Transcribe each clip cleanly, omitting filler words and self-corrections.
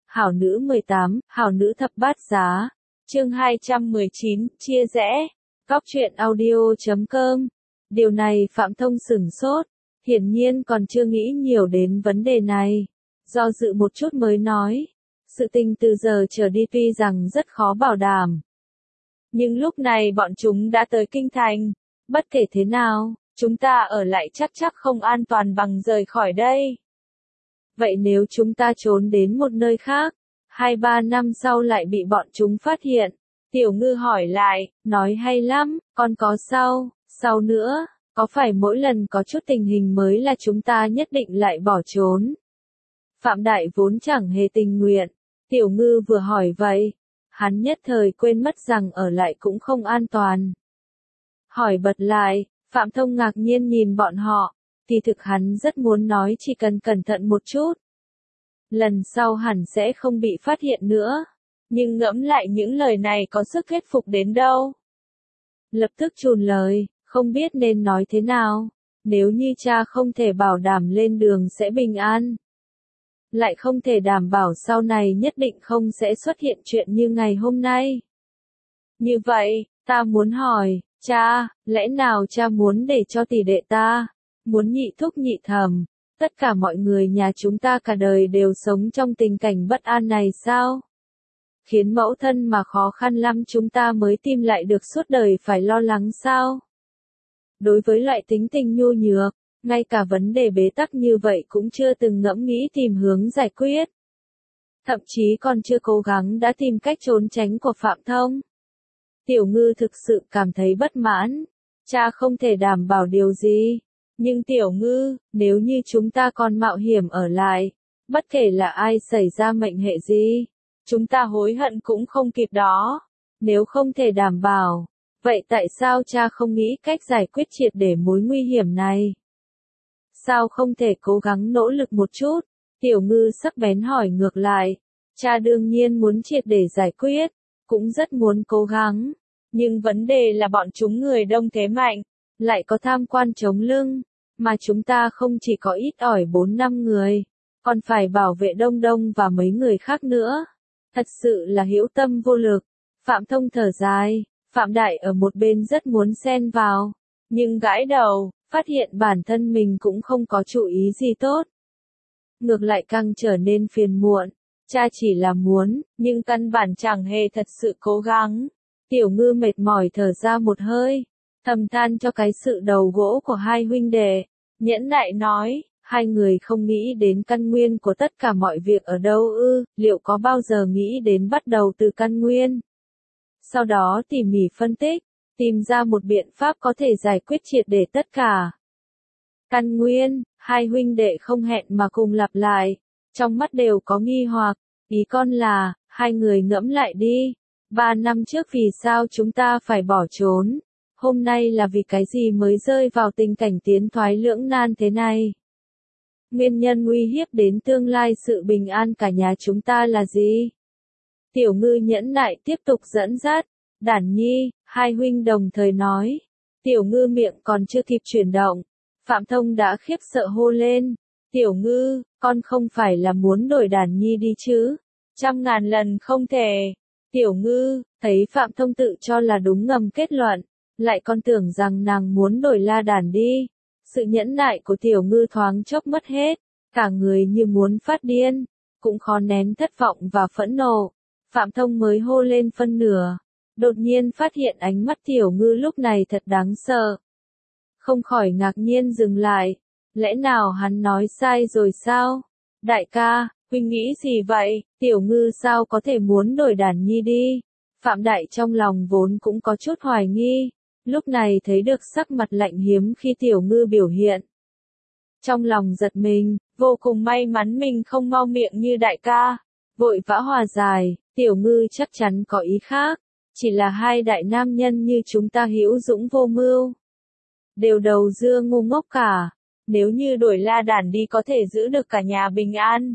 Hảo nữ 18, Hảo nữ thập bát giá. Chương 219, chia rẽ. Góc truyện audio.com. Điều này Phạm Thông sửng sốt, hiển nhiên còn chưa nghĩ nhiều đến vấn đề này. Do dự một chút mới nói, sự tình từ giờ trở đi tuy rằng rất khó bảo đảm. Nhưng lúc này bọn chúng đã tới kinh thành, bất kể thế nào, chúng ta ở lại chắc không an toàn bằng rời khỏi đây. Vậy nếu chúng ta trốn đến một nơi khác, 2-3 năm sau lại bị bọn chúng phát hiện, Tiểu Ngư hỏi lại, nói hay lắm, còn có sau nữa, có phải mỗi lần có chút tình hình mới là chúng ta nhất định lại bỏ trốn? Phạm Đại vốn chẳng hề tình nguyện, Tiểu Ngư vừa hỏi vậy, hắn nhất thời quên mất rằng ở lại cũng không an toàn. Hỏi bật lại, Phạm Thông ngạc nhiên nhìn bọn họ, kỳ thực hắn rất muốn nói chỉ cần cẩn thận một chút. Lần sau hẳn sẽ không bị phát hiện nữa, nhưng ngẫm lại những lời này có sức thuyết phục đến đâu. Lập tức chùn lời, không biết nên nói thế nào, nếu như cha không thể bảo đảm lên đường sẽ bình an. Lại không thể đảm bảo sau này nhất định không sẽ xuất hiện chuyện như ngày hôm nay. Như vậy, ta muốn hỏi, cha, lẽ nào cha muốn để cho tỷ đệ ta, muốn nhị thúc nhị thẩm, tất cả mọi người nhà chúng ta cả đời đều sống trong tình cảnh bất an này sao? Khiến mẫu thân mà khó khăn lắm chúng ta mới tìm lại được suốt đời phải lo lắng sao? Đối với loại tính tình nhu nhược, ngay cả vấn đề bế tắc như vậy cũng chưa từng ngẫm nghĩ tìm hướng giải quyết. Thậm chí còn chưa cố gắng đã tìm cách trốn tránh của Phạm Thông. Tiểu Ngư thực sự cảm thấy bất mãn, cha không thể đảm bảo điều gì. Nhưng Tiểu Ngư, nếu như chúng ta còn mạo hiểm ở lại, bất kể là ai xảy ra mệnh hệ gì, chúng ta hối hận cũng không kịp đó. Nếu không thể đảm bảo, vậy tại sao cha không nghĩ cách giải quyết triệt để mối nguy hiểm này? Sao không thể cố gắng nỗ lực một chút? Tiểu Ngư sắc bén hỏi ngược lại. Cha đương nhiên muốn triệt để giải quyết, cũng rất muốn cố gắng. Nhưng vấn đề là bọn chúng người đông thế mạnh, lại có tham quan chống lưng, mà chúng ta không chỉ có ít ỏi 4-5 người, còn phải bảo vệ Đông Đông và mấy người khác nữa. Thật sự là hữu tâm vô lực. Phạm Thông thở dài, Phạm Đại ở một bên rất muốn xen vào, nhưng gãi đầu, phát hiện bản thân mình cũng không có chủ ý gì tốt. Ngược lại càng trở nên phiền muộn, cha chỉ là muốn, nhưng căn bản chẳng hề thật sự cố gắng. Tiểu Ngư mệt mỏi thở ra một hơi, thầm than cho cái sự đầu gỗ của hai huynh đệ, nhẫn nại nói, hai người không nghĩ đến căn nguyên của tất cả mọi việc ở đâu ư, liệu có bao giờ nghĩ đến bắt đầu từ căn nguyên? Sau đó tỉ mỉ phân tích, tìm ra một biện pháp có thể giải quyết triệt để tất cả. Căn nguyên, hai huynh đệ không hẹn mà cùng lặp lại, trong mắt đều có nghi hoặc, ý con là, hai người ngẫm lại đi, 3 năm trước vì sao chúng ta phải bỏ trốn, hôm nay là vì cái gì mới rơi vào tình cảnh tiến thoái lưỡng nan thế này? Nguyên nhân uy hiếp đến tương lai sự bình an cả nhà chúng ta là gì? Tiểu Ngư nhẫn nại tiếp tục dẫn dắt, Đản Nhi, hai huynh đồng thời nói. Tiểu Ngư miệng còn chưa kịp chuyển động, Phạm Thông đã khiếp sợ hô lên. Tiểu Ngư, con không phải là muốn đổi Đản Nhi đi chứ? 100.000 lần không thể. Tiểu Ngư, thấy Phạm Thông tự cho là đúng ngầm kết luận, lại còn tưởng rằng nàng muốn đổi La Đản đi. Sự nhẫn nại của Tiểu Ngư thoáng chốc mất hết, cả người như muốn phát điên, cũng khó nén thất vọng và phẫn nộ. Phạm Thông mới hô lên phân nửa, đột nhiên phát hiện ánh mắt Tiểu Ngư lúc này thật đáng sợ. Không khỏi ngạc nhiên dừng lại, lẽ nào hắn nói sai rồi sao? Đại ca, huynh nghĩ gì vậy? Tiểu Ngư sao có thể muốn đổi Đản Nhi đi? Phạm Đại trong lòng vốn cũng có chút hoài nghi, lúc này thấy được sắc mặt lạnh hiếm khi Tiểu Ngư biểu hiện. Trong lòng giật mình, vô cùng may mắn mình không mau miệng như đại ca, vội vã hòa giải, Tiểu Ngư chắc chắn có ý khác, chỉ là hai đại nam nhân như chúng ta hữu dũng vô mưu. Đều đầu dưa ngu ngốc cả, nếu như đổi La Đản đi có thể giữ được cả nhà bình an.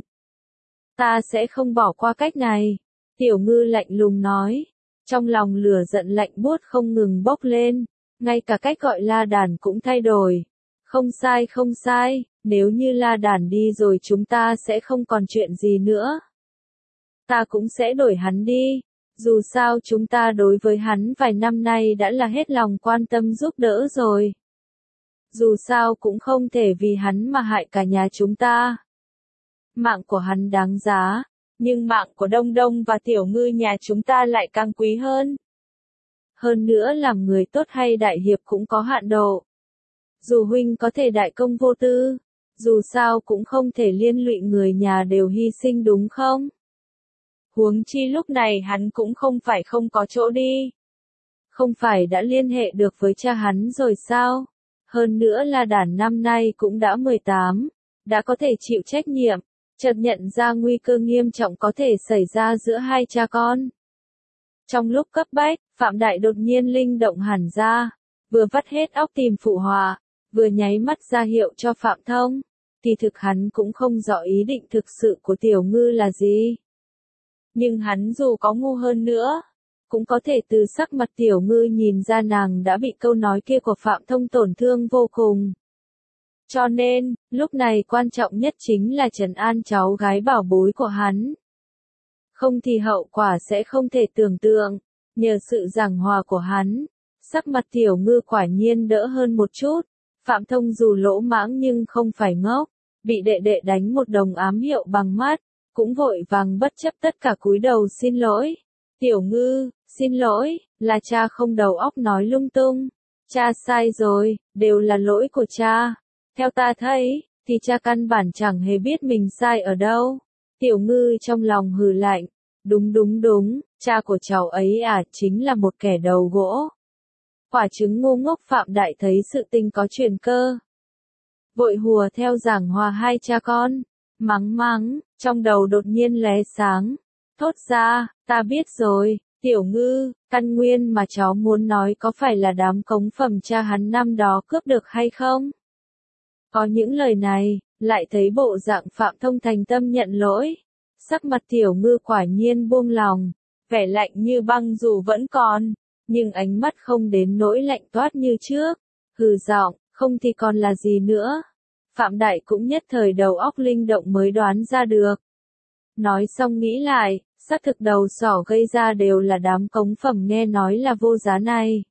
Ta sẽ không bỏ qua cách này, Tiểu Ngư lạnh lùng nói, trong lòng lửa giận lạnh buốt không ngừng bốc lên, ngay cả cách gọi La Đản cũng thay đổi. Không sai, nếu như La Đản đi rồi chúng ta sẽ không còn chuyện gì nữa. ta cũng sẽ đổi hắn đi. Dù sao chúng ta đối với hắn vài năm nay đã là hết lòng quan tâm giúp đỡ rồi. Dù sao cũng không thể vì hắn mà hại cả nhà chúng ta. Mạng của hắn đáng giá, nhưng mạng của Đông Đông và Tiểu Ngư nhà chúng ta lại càng quý hơn. Hơn nữa làm người tốt hay đại hiệp cũng có hạn độ. Dù huynh có thể đại công vô tư, dù sao cũng không thể liên lụy người nhà đều hy sinh đúng không? Huống chi lúc này hắn cũng không phải không có chỗ đi. Không phải đã liên hệ được với cha hắn rồi sao? Hơn nữa là đàn năm nay cũng đã 18, đã có thể chịu trách nhiệm, chợt nhận ra nguy cơ nghiêm trọng có thể xảy ra giữa hai cha con. Trong lúc cấp bách, Phạm Đại đột nhiên linh động hẳn ra, vừa vắt hết óc tìm phụ họa, vừa nháy mắt ra hiệu cho Phạm Thông. Kỳ thực hắn cũng không rõ ý định thực sự của Tiểu Ngư là gì. Nhưng hắn dù có ngu hơn nữa, cũng có thể từ sắc mặt Tiểu Ngư nhìn ra nàng đã bị câu nói kia của Phạm Thông tổn thương vô cùng. Cho nên, lúc này quan trọng nhất chính là trấn an cháu gái bảo bối của hắn. Không thì hậu quả sẽ không thể tưởng tượng. Nhờ sự giảng hòa của hắn, sắc mặt Tiểu Ngư quả nhiên đỡ hơn một chút. Phạm Thông dù lỗ mãng nhưng không phải ngốc, bị đệ đệ đánh một đồng ám hiệu bằng mắt, cũng vội vàng bất chấp tất cả cúi đầu xin lỗi. Tiểu Ngư, xin lỗi, là cha không đầu óc nói lung tung. Cha sai rồi, đều là lỗi của cha. Theo ta thấy, thì cha căn bản chẳng hề biết mình sai ở đâu. Tiểu Ngư trong lòng hừ lạnh. Đúng, cha của cháu ấy chính là một kẻ đầu gỗ. Quả trứng ngu ngốc. Phạm Đại thấy sự tình có chuyển cơ. Vội hùa theo giảng hòa hai cha con. Mắng, trong đầu đột nhiên lóe sáng. Thốt ra, ta biết rồi, Tiểu Ngư, căn nguyên mà cháu muốn nói có phải là đám cống phẩm cha hắn năm đó cướp được hay không? Có những lời này, lại thấy bộ dạng Phạm Thông thành tâm nhận lỗi. Sắc mặt Tiểu Ngư quả nhiên buông lòng, vẻ lạnh như băng dù vẫn còn, nhưng ánh mắt không đến nỗi lạnh toát như trước. Hừ giọng, không thì còn là gì nữa. Phạm Đại cũng nhất thời đầu óc linh động mới đoán ra được. Nói xong nghĩ lại, xác thực đầu sỏ gây ra đều là đám cống phẩm nghe nói là vô giá này.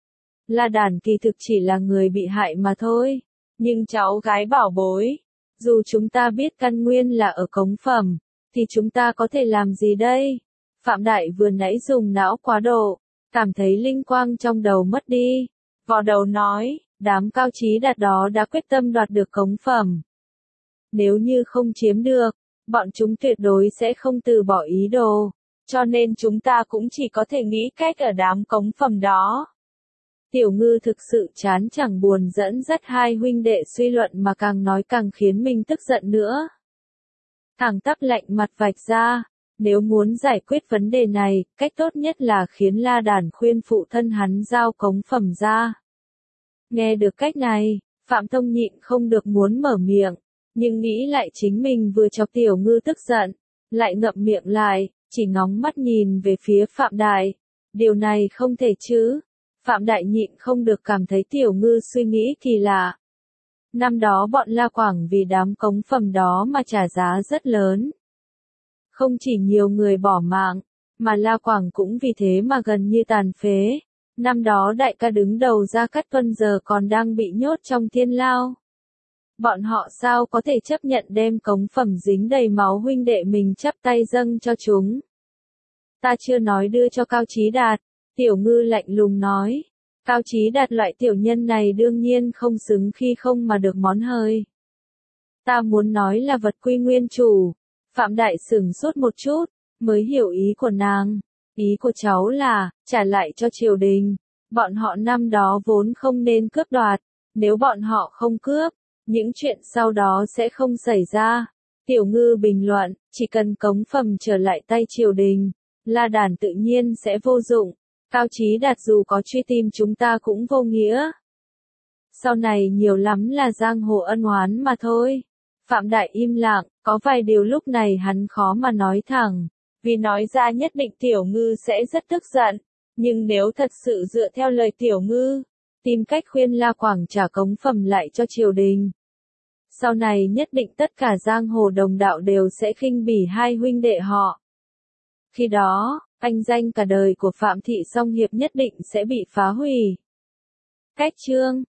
La Đàn kỳ thực chỉ là người bị hại mà thôi. Nhưng cháu gái bảo bối, dù chúng ta biết căn nguyên là ở cống phẩm, thì chúng ta có thể làm gì đây? Phạm Đại vừa nãy dùng não quá độ, cảm thấy linh quang trong đầu mất đi. Vò đầu nói, đám cao trí đạt đó đã quyết tâm đoạt được cống phẩm. Nếu như không chiếm được, bọn chúng tuyệt đối sẽ không từ bỏ ý đồ, cho nên chúng ta cũng chỉ có thể nghĩ cách ở đám cống phẩm đó. Tiểu Ngư thực sự chán chẳng buồn dẫn dắt hai huynh đệ suy luận mà càng nói càng khiến mình tức giận nữa. Thẳng tắp lạnh mặt vạch ra, nếu muốn giải quyết vấn đề này, cách tốt nhất là khiến La Đàn khuyên phụ thân hắn giao cống phẩm ra. Nghe được cách này, Phạm Thông nhịn không được muốn mở miệng, nhưng nghĩ lại chính mình vừa chọc Tiểu Ngư tức giận, lại ngậm miệng lại, chỉ ngóng mắt nhìn về phía Phạm Đại. Điều này không thể chứ. Phạm Đại nhịn không được cảm thấy Tiểu Ngư suy nghĩ kỳ lạ. Năm đó bọn La Quảng vì đám cống phẩm đó mà trả giá rất lớn. Không chỉ nhiều người bỏ mạng, mà La Quảng cũng vì thế mà gần như tàn phế. Năm đó đại ca đứng đầu Gia Cát Tuân giờ còn đang bị nhốt trong thiên lao. Bọn họ sao có thể chấp nhận đem cống phẩm dính đầy máu huynh đệ mình chắp tay dâng cho chúng. Ta chưa nói đưa cho Cao Chí Đạt, Tiểu Ngư lạnh lùng nói. Cao Chí Đạt loại tiểu nhân này đương nhiên không xứng khi không mà được món hời. Ta muốn nói là vật quy nguyên chủ. Phạm Đại sửng sốt một chút, mới hiểu ý của nàng. Ý của cháu là, trả lại cho triều đình. Bọn họ năm đó vốn không nên cướp đoạt. Nếu bọn họ không cướp, những chuyện sau đó sẽ không xảy ra. Tiểu Ngư bình luận, chỉ cần cống phẩm trở lại tay triều đình, La Đàn tự nhiên sẽ vô dụng. Cao Chí Đạt dù có truy tìm chúng ta cũng vô nghĩa. Sau này nhiều lắm là giang hồ ân oán mà thôi. Phạm Đại im lặng, có vài điều lúc này hắn khó mà nói thẳng. Vì nói ra nhất định Tiểu Ngư sẽ rất tức giận. Nhưng nếu thật sự dựa theo lời Tiểu Ngư, tìm cách khuyên La Quảng trả cống phẩm lại cho triều đình, sau này nhất định tất cả giang hồ đồng đạo đều sẽ khinh bỉ hai huynh đệ họ. Khi đó, anh danh cả đời của Phạm Thị Song Hiệp nhất định sẽ bị phá hủy. Cách chương